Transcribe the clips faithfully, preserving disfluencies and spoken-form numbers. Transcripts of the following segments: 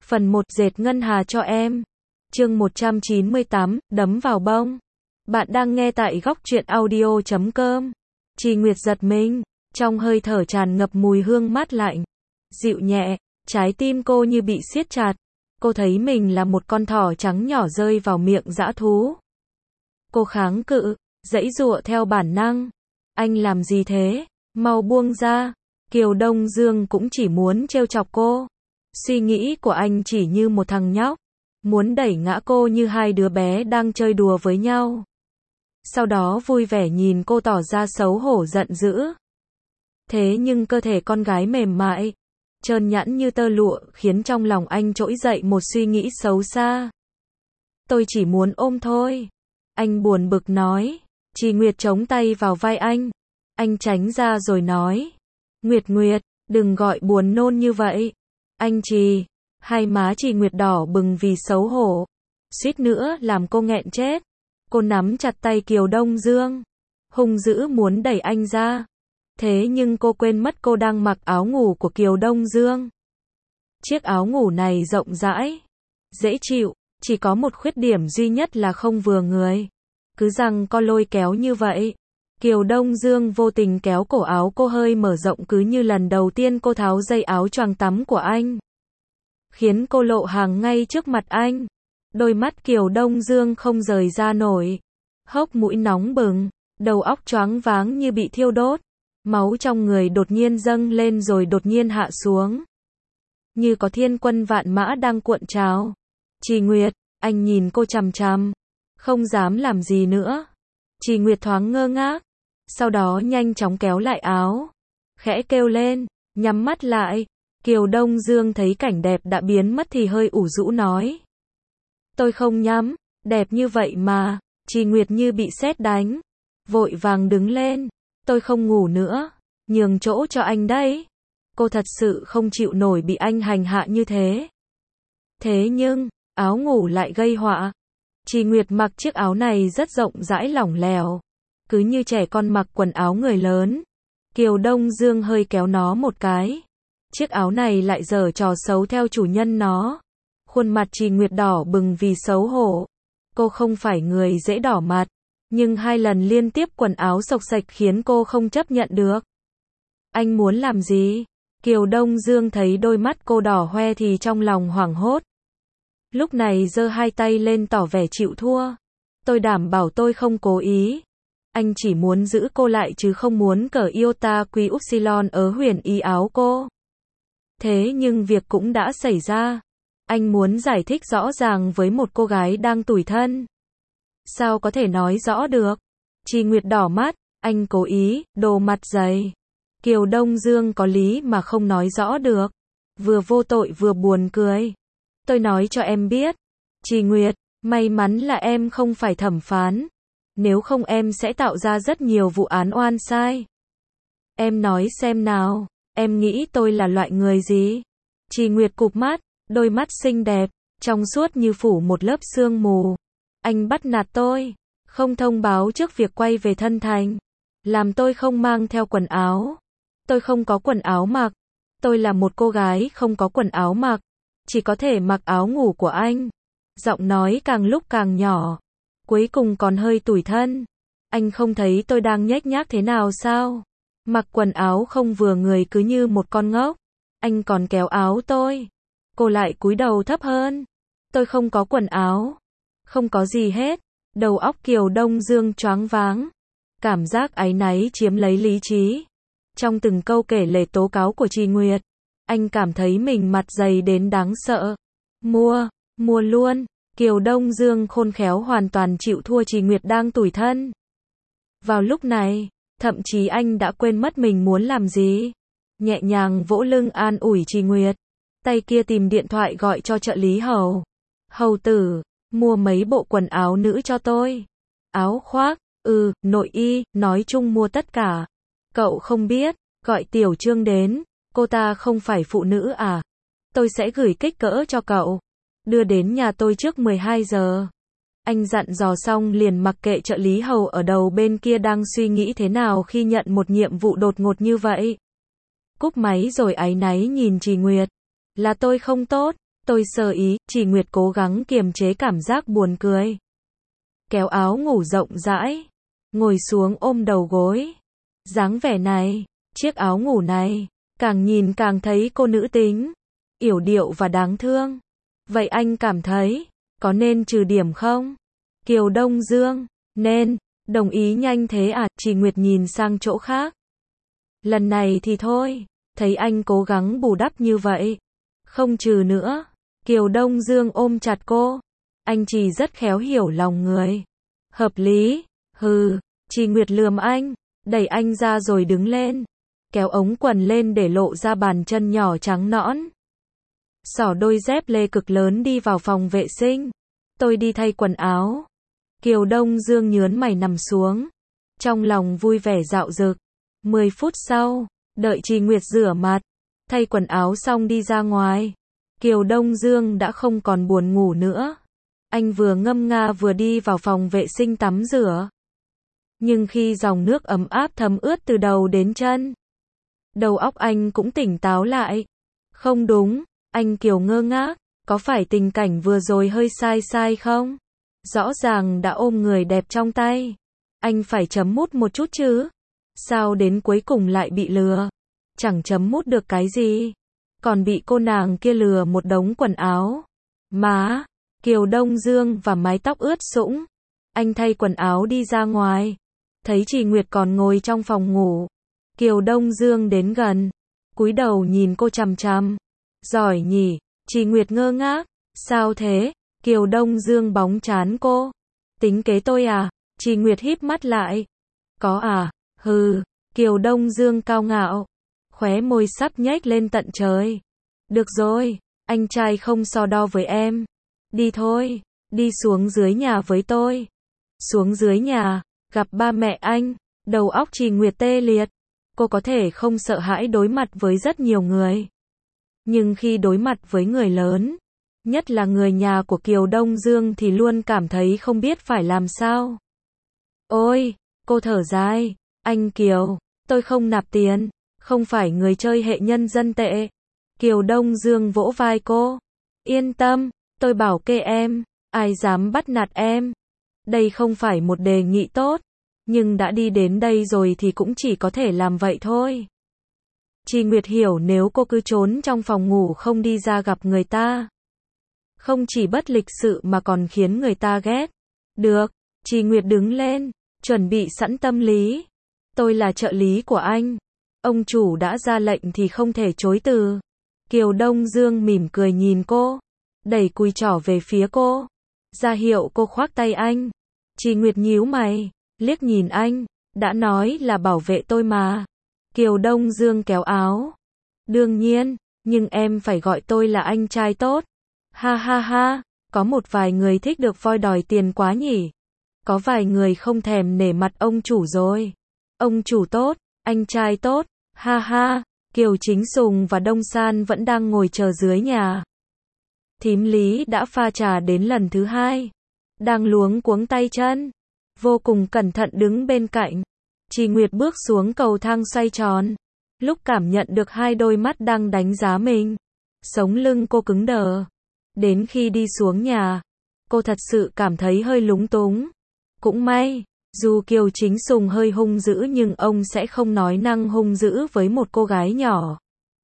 Phần một dệt ngân hà cho em. Chương một trăm chín mươi tám, đấm vào bông. Bạn đang nghe tại góc truyện audio chấm com. Trì Nguyệt giật mình, trong hơi thở tràn ngập mùi hương mát lạnh, dịu nhẹ, trái tim cô như bị siết chặt. Cô thấy mình là một con thỏ trắng nhỏ rơi vào miệng dã thú. Cô kháng cự, giãy giụa theo bản năng. Anh làm gì thế? Mau buông ra. Kiều Đông Dương cũng chỉ muốn trêu chọc cô. Suy nghĩ của anh chỉ như một thằng nhóc, muốn đẩy ngã cô như hai đứa bé đang chơi đùa với nhau. Sau đó vui vẻ nhìn cô tỏ ra xấu hổ giận dữ. Thế nhưng cơ thể con gái mềm mại, trơn nhẵn như tơ lụa khiến trong lòng anh trỗi dậy một suy nghĩ xấu xa. Tôi chỉ muốn ôm thôi. Anh buồn bực nói. Trì Nguyệt chống tay vào vai anh. Anh tránh ra rồi nói. Nguyệt Nguyệt, đừng gọi buồn nôn như vậy. Anh Trì. Hai má Trì Nguyệt đỏ bừng vì xấu hổ. Suýt nữa làm cô nghẹn chết. Cô nắm chặt tay Kiều Đông Dương, hung dữ muốn đẩy anh ra. Thế nhưng cô quên mất cô đang mặc áo ngủ của Kiều Đông Dương. Chiếc áo ngủ này rộng rãi, dễ chịu, chỉ có một khuyết điểm duy nhất là không vừa người. Cứ rằng co lôi kéo như vậy. Kiều Đông Dương vô tình kéo cổ áo cô hơi mở rộng cứ như lần đầu tiên cô tháo dây áo choàng tắm của anh, khiến cô lộ hàng ngay trước mặt anh. Đôi mắt Kiều Đông Dương không rời ra nổi. Hốc mũi nóng bừng, đầu óc choáng váng như bị thiêu đốt. Máu trong người đột nhiên dâng lên rồi đột nhiên hạ xuống. Như có thiên quân vạn mã đang cuộn trào. Trì Nguyệt, anh nhìn cô chằm chằm, không dám làm gì nữa. Trì Nguyệt thoáng ngơ ngác, sau đó nhanh chóng kéo lại áo, khẽ kêu lên, nhắm mắt lại. Kiều Đông Dương thấy cảnh đẹp đã biến mất thì hơi ủ rũ nói. Tôi không nhắm, đẹp như vậy mà. Trì Nguyệt như bị sét đánh, vội vàng đứng lên. Tôi không ngủ nữa, nhường chỗ cho anh đấy. Cô thật sự không chịu nổi bị anh hành hạ như thế. Thế nhưng, áo ngủ lại gây họa. Trì Nguyệt mặc chiếc áo này rất rộng rãi lỏng lẻo, cứ như trẻ con mặc quần áo người lớn. Kiều Đông Dương hơi kéo nó một cái. Chiếc áo này lại giở trò xấu theo chủ nhân nó. Khuôn mặt Trì Nguyệt đỏ bừng vì xấu hổ. Cô không phải người dễ đỏ mặt, nhưng hai lần liên tiếp quần áo xộc xệch khiến cô không chấp nhận được. Anh muốn làm gì? Kiều Đông Dương thấy đôi mắt cô đỏ hoe thì trong lòng hoảng hốt. Lúc này giơ hai tay lên tỏ vẻ chịu thua. Tôi đảm bảo tôi không cố ý. Anh chỉ muốn giữ cô lại chứ không muốn cởi iota quy upsilon ở huyền y áo cô. Thế nhưng việc cũng đã xảy ra. Anh muốn giải thích rõ ràng với một cô gái đang tủi thân. Sao có thể nói rõ được? Trì Nguyệt đỏ mắt, anh cố ý, đồ mặt dày. Kiều Đông Dương có lý mà không nói rõ được. Vừa vô tội vừa buồn cười. Tôi nói cho em biết. Trì Nguyệt, may mắn là em không phải thẩm phán. Nếu không em sẽ tạo ra rất nhiều vụ án oan sai. Em nói xem nào, em nghĩ tôi là loại người gì? Trì Nguyệt cụp mắt, đôi mắt xinh đẹp, trong suốt như phủ một lớp sương mù. Anh bắt nạt tôi, không thông báo trước việc quay về Thân Thành, làm tôi không mang theo quần áo. Tôi không có quần áo mặc. Tôi là một cô gái không có quần áo mặc, chỉ có thể mặc áo ngủ của anh. Giọng nói càng lúc càng nhỏ, cuối cùng còn hơi tủi thân. Anh không thấy tôi đang nhếch nhác thế nào sao? Mặc quần áo không vừa người cứ như một con ngốc. Anh còn kéo áo tôi. Cô lại cúi đầu thấp hơn. Tôi không có quần áo. Không có gì hết. Đầu óc Kiều Đông Dương choáng váng. Cảm giác áy náy chiếm lấy lý trí. Trong từng câu kể lể tố cáo của Trì Nguyệt, anh cảm thấy mình mặt dày đến đáng sợ. Mua, mua luôn. Kiều Đông Dương khôn khéo hoàn toàn chịu thua Trì Nguyệt đang tủi thân. Vào lúc này, thậm chí anh đã quên mất mình muốn làm gì. Nhẹ nhàng vỗ lưng an ủi Trì Nguyệt. Tay kia tìm điện thoại gọi cho trợ lý Hầu. Hầu tử, mua mấy bộ quần áo nữ cho tôi. Áo khoác, ừ, nội y, nói chung mua tất cả. Cậu không biết, gọi Tiểu Trương đến, cô ta không phải phụ nữ à? Tôi sẽ gửi kích cỡ cho cậu. Đưa đến nhà tôi trước mười hai giờ. Anh dặn dò xong liền mặc kệ trợ lý Hầu ở đầu bên kia đang suy nghĩ thế nào khi nhận một nhiệm vụ đột ngột như vậy. Cúp máy rồi áy náy nhìn Trì Nguyệt. Là tôi không tốt, Tôi sơ ý, Trì Nguyệt cố gắng kiềm chế cảm giác buồn cười. Kéo áo ngủ rộng rãi, ngồi xuống ôm đầu gối. Dáng vẻ này, chiếc áo ngủ này, càng nhìn càng thấy cô nữ tính, yểu điệu và đáng thương. Vậy anh cảm thấy, có nên trừ điểm không? Kiều Đông Dương, nên, đồng ý nhanh thế à? Trì Nguyệt nhìn sang chỗ khác. Lần này thì thôi, thấy anh cố gắng bù đắp như vậy, không trừ nữa. Kiều Đông Dương ôm chặt cô. Anh Trì rất khéo hiểu lòng người. Hợp lý, hừ. Trì Nguyệt lườm anh, đẩy anh ra rồi đứng lên, kéo ống quần lên để lộ ra bàn chân nhỏ trắng nõn. Xỏ đôi dép lê cực lớn đi vào phòng vệ sinh. Tôi đi thay quần áo. Kiều Đông Dương nhớn mày nằm xuống, trong lòng vui vẻ dạo dực. Mười phút sau, đợi Trì Nguyệt rửa mặt, thay quần áo xong đi ra ngoài. Kiều Đông Dương đã không còn buồn ngủ nữa. Anh vừa ngâm nga vừa đi vào phòng vệ sinh tắm rửa. Nhưng khi dòng nước ấm áp thấm ướt từ đầu đến chân, đầu óc anh cũng tỉnh táo lại. Không đúng, anh Kiều ngơ ngác, có phải tình cảnh vừa rồi hơi sai sai không? Rõ ràng đã ôm người đẹp trong tay. Anh phải chấm mút một chút chứ. Sao đến cuối cùng lại bị lừa? Chẳng chấm mút được cái gì. Còn bị cô nàng kia lừa một đống quần áo. Má, Kiều Đông Dương và mái tóc ướt sũng. Anh thay quần áo đi ra ngoài. Thấy Trì Nguyệt còn ngồi trong phòng ngủ. Kiều Đông Dương đến gần, cúi đầu nhìn cô chằm chằm. Giỏi nhỉ? Trì Nguyệt ngơ ngác. Sao thế? Kiều Đông Dương bóng trán cô. Tính kế tôi à? Trì Nguyệt híp mắt lại. Có à? Hừ. Kiều Đông Dương cao ngạo, khóe môi sắp nhếch lên tận trời. Được rồi, anh trai không so đo với em. Đi thôi, đi xuống dưới nhà với tôi. Xuống dưới nhà, gặp ba mẹ anh. Đầu óc Trì Nguyệt tê liệt. Cô có thể không sợ hãi đối mặt với rất nhiều người, nhưng khi đối mặt với người lớn, nhất là người nhà của Kiều Đông Dương thì luôn cảm thấy không biết phải làm sao. Ôi, cô thở dài. Anh Kiều, tôi không nạp tiền, không phải người chơi hệ nhân dân tệ. Kiều Đông Dương vỗ vai cô. Yên tâm, tôi bảo kê em, ai dám bắt nạt em. Đây không phải một đề nghị tốt, nhưng đã đi đến đây rồi thì cũng chỉ có thể làm vậy thôi. Trì Nguyệt hiểu nếu cô cứ trốn trong phòng ngủ không đi ra gặp người ta, không chỉ bất lịch sự mà còn khiến người ta ghét. Được, Trì Nguyệt đứng lên, chuẩn bị sẵn tâm lý. Tôi là trợ lý của anh. Ông chủ đã ra lệnh thì không thể chối từ. Kiều Đông Dương mỉm cười nhìn cô, đẩy cùi trỏ về phía cô, ra hiệu cô khoác tay anh. Trì Nguyệt nhíu mày, liếc nhìn anh, đã nói là bảo vệ tôi mà. Kiều Đông Dương kéo áo. Đương nhiên, nhưng em phải gọi tôi là anh trai tốt. Ha ha ha, có một vài người thích được voi đòi tiền quá nhỉ. Có vài người không thèm nể mặt ông chủ rồi. Ông chủ tốt, anh trai tốt, ha ha. Kiều Chính Sùng và Đông San vẫn đang ngồi chờ dưới nhà. Thím Lý đã pha trà đến lần thứ hai, đang luống cuống tay chân, vô cùng cẩn thận đứng bên cạnh. Trì Nguyệt bước xuống cầu thang xoay tròn, lúc cảm nhận được hai đôi mắt đang đánh giá mình, sống lưng cô cứng đờ. Đến khi đi xuống nhà, cô thật sự cảm thấy hơi lúng túng. Cũng may, dù Kiều Chính Sùng hơi hung dữ nhưng ông sẽ không nói năng hung dữ với một cô gái nhỏ.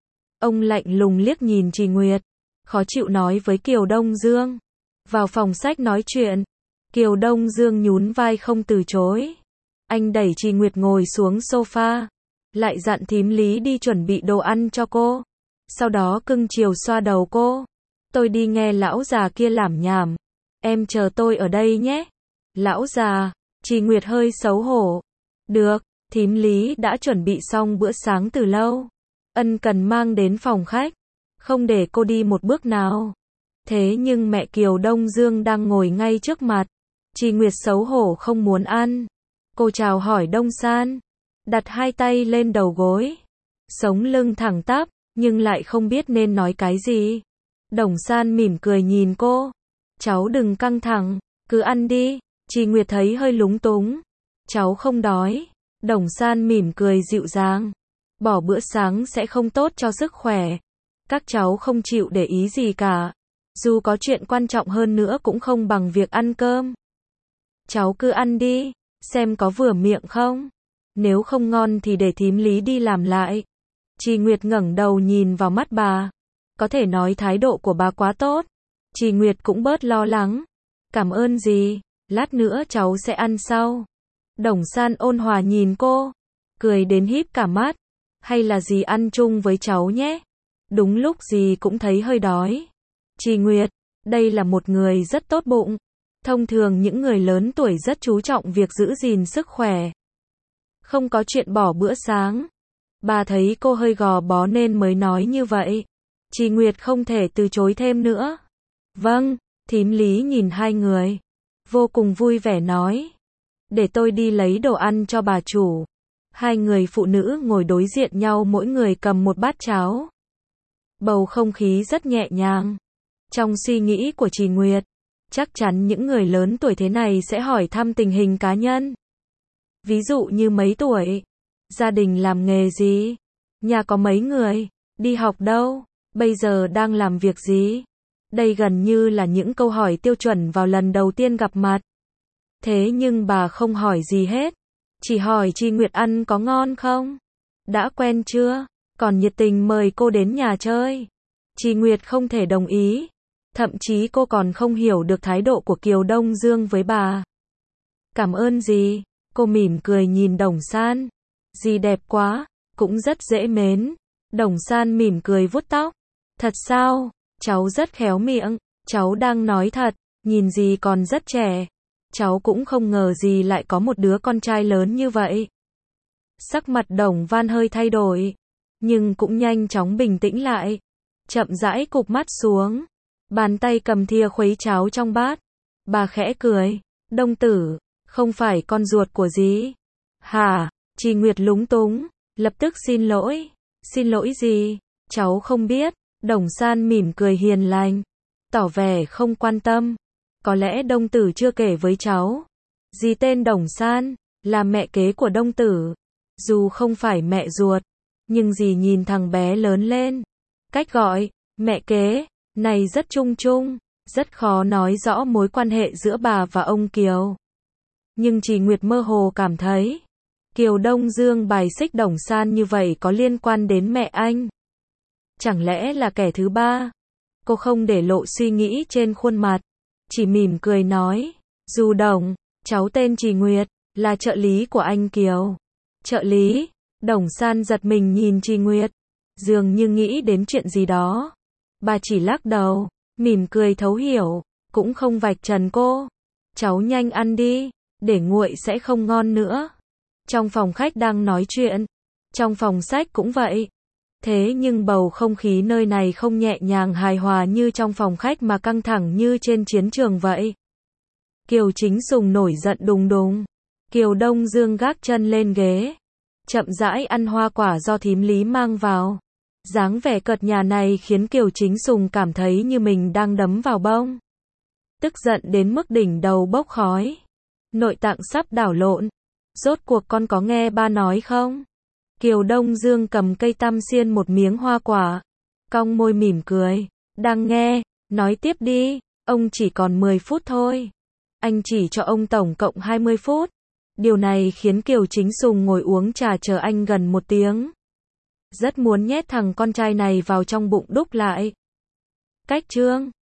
Ông lạnh lùng liếc nhìn Trì Nguyệt, khó chịu nói với Kiều Đông Dương. Vào phòng sách nói chuyện. Kiều Đông Dương nhún vai không từ chối. Anh đẩy Trì Nguyệt ngồi xuống sofa, lại dặn thím Lý đi chuẩn bị đồ ăn cho cô. Sau đó cưng chiều xoa đầu cô. Tôi đi nghe lão già kia lảm nhảm. Em chờ tôi ở đây nhé. Lão già. Trì Nguyệt hơi xấu hổ. Được, thím Lý đã chuẩn bị xong bữa sáng từ lâu. Ân cần mang đến phòng khách, không để cô đi một bước nào. Thế nhưng mẹ Kiều Đông Dương đang ngồi ngay trước mặt. Trì Nguyệt xấu hổ không muốn ăn. Cô chào hỏi Đông San, đặt hai tay lên đầu gối, sống lưng thẳng tắp, nhưng lại không biết nên nói cái gì. Đồng San mỉm cười nhìn cô. Cháu đừng căng thẳng, cứ ăn đi. Trì Nguyệt thấy hơi lúng túng. Cháu không đói. Đồng San mỉm cười dịu dàng. Bỏ bữa sáng sẽ không tốt cho sức khỏe. Các cháu không chịu để ý gì cả. Dù có chuyện quan trọng hơn nữa cũng không bằng việc ăn cơm. Cháu cứ ăn đi, xem có vừa miệng không. Nếu không ngon thì để thím Lý đi làm lại. Trì Nguyệt ngẩng đầu nhìn vào mắt bà. Có thể nói thái độ của bà quá tốt. Trì Nguyệt cũng bớt lo lắng. Cảm ơn dì, lát nữa cháu sẽ ăn sau. Đồng San ôn hòa nhìn cô, cười đến híp cả mắt. Hay là dì ăn chung với cháu nhé. Đúng lúc dì cũng thấy hơi đói. Trì Nguyệt, đây là một người rất tốt bụng. Thông thường những người lớn tuổi rất chú trọng việc giữ gìn sức khỏe. Không có chuyện bỏ bữa sáng. Bà thấy cô hơi gò bó nên mới nói như vậy. Trì Nguyệt không thể từ chối thêm nữa. Vâng, thím Lý nhìn hai người. Vô cùng vui vẻ nói. Để tôi đi lấy đồ ăn cho bà chủ. Hai người phụ nữ ngồi đối diện nhau, mỗi người cầm một bát cháo. Bầu không khí rất nhẹ nhàng. Trong suy nghĩ của Trì Nguyệt, chắc chắn những người lớn tuổi thế này sẽ hỏi thăm tình hình cá nhân. Ví dụ như mấy tuổi, gia đình làm nghề gì, nhà có mấy người, đi học đâu, bây giờ đang làm việc gì. Đây gần như là những câu hỏi tiêu chuẩn vào lần đầu tiên gặp mặt. Thế nhưng bà không hỏi gì hết, chỉ hỏi Trì Nguyệt ăn có ngon không, đã quen chưa, còn nhiệt tình mời cô đến nhà chơi. Trì Nguyệt không thể đồng ý, thậm chí cô còn không hiểu được thái độ của Kiều Đông Dương với bà. Cảm ơn dì, cô mỉm cười nhìn Đồng San. Dì đẹp quá, cũng rất dễ mến. Đồng San mỉm cười vuốt tóc. Thật sao, cháu rất khéo miệng, cháu đang nói thật, nhìn dì còn rất trẻ. Cháu cũng không ngờ dì lại có một đứa con trai lớn như vậy. Sắc mặt Đồng Văn hơi thay đổi, nhưng cũng nhanh chóng bình tĩnh lại. Chậm rãi cụp mắt xuống, bàn tay cầm thìa khuấy cháo trong bát. Bà khẽ cười, Đông tử, không phải con ruột của dì. Hả? Trì Nguyệt lúng túng, lập tức xin lỗi. Xin lỗi gì? Cháu không biết. Đồng San mỉm cười hiền lành, tỏ vẻ không quan tâm. Có lẽ Đông tử chưa kể với cháu. Dì tên Đồng San, là mẹ kế của Đông tử. Dù không phải mẹ ruột, nhưng dì nhìn thằng bé lớn lên. Cách gọi, mẹ kế, này rất chung chung, rất khó nói rõ mối quan hệ giữa bà và ông Kiều. Nhưng Trì Nguyệt mơ hồ cảm thấy, Kiều Đông Dương bài xích Đồng San như vậy có liên quan đến mẹ anh. Chẳng lẽ là kẻ thứ ba? Cô không để lộ suy nghĩ trên khuôn mặt, chỉ mỉm cười nói, dù Đồng, cháu tên Trì Nguyệt, là trợ lý của anh Kiều. Trợ lý? Đồng San giật mình nhìn Trì Nguyệt, dường như nghĩ đến chuyện gì đó. Bà chỉ lắc đầu, mỉm cười thấu hiểu, cũng không vạch trần cô. Cháu nhanh ăn đi, để nguội sẽ không ngon nữa. Trong phòng khách đang nói chuyện, trong phòng sách cũng vậy. Thế nhưng bầu không khí nơi này không nhẹ nhàng hài hòa như trong phòng khách mà căng thẳng như trên chiến trường vậy. Kiều Chính Sùng nổi giận đùng đùng. Kiều Đông Dương gác chân lên ghế, chậm rãi ăn hoa quả do thím Lý mang vào. Dáng vẻ cợt nhà này khiến Kiều Chính Sùng cảm thấy như mình đang đấm vào bông. Tức giận đến mức đỉnh đầu bốc khói. Nội tạng sắp đảo lộn. Rốt cuộc con có nghe ba nói không? Kiều Đông Dương cầm cây tăm xiên một miếng hoa quả, cong môi mỉm cười. Đang nghe, nói tiếp đi, ông chỉ còn mười phút thôi. Anh chỉ cho ông tổng cộng hai mươi phút. Điều này khiến Kiều Chính Sùng ngồi uống trà chờ anh gần một tiếng. Rất muốn nhét thằng con trai này vào trong bụng đúc lại. Cách chương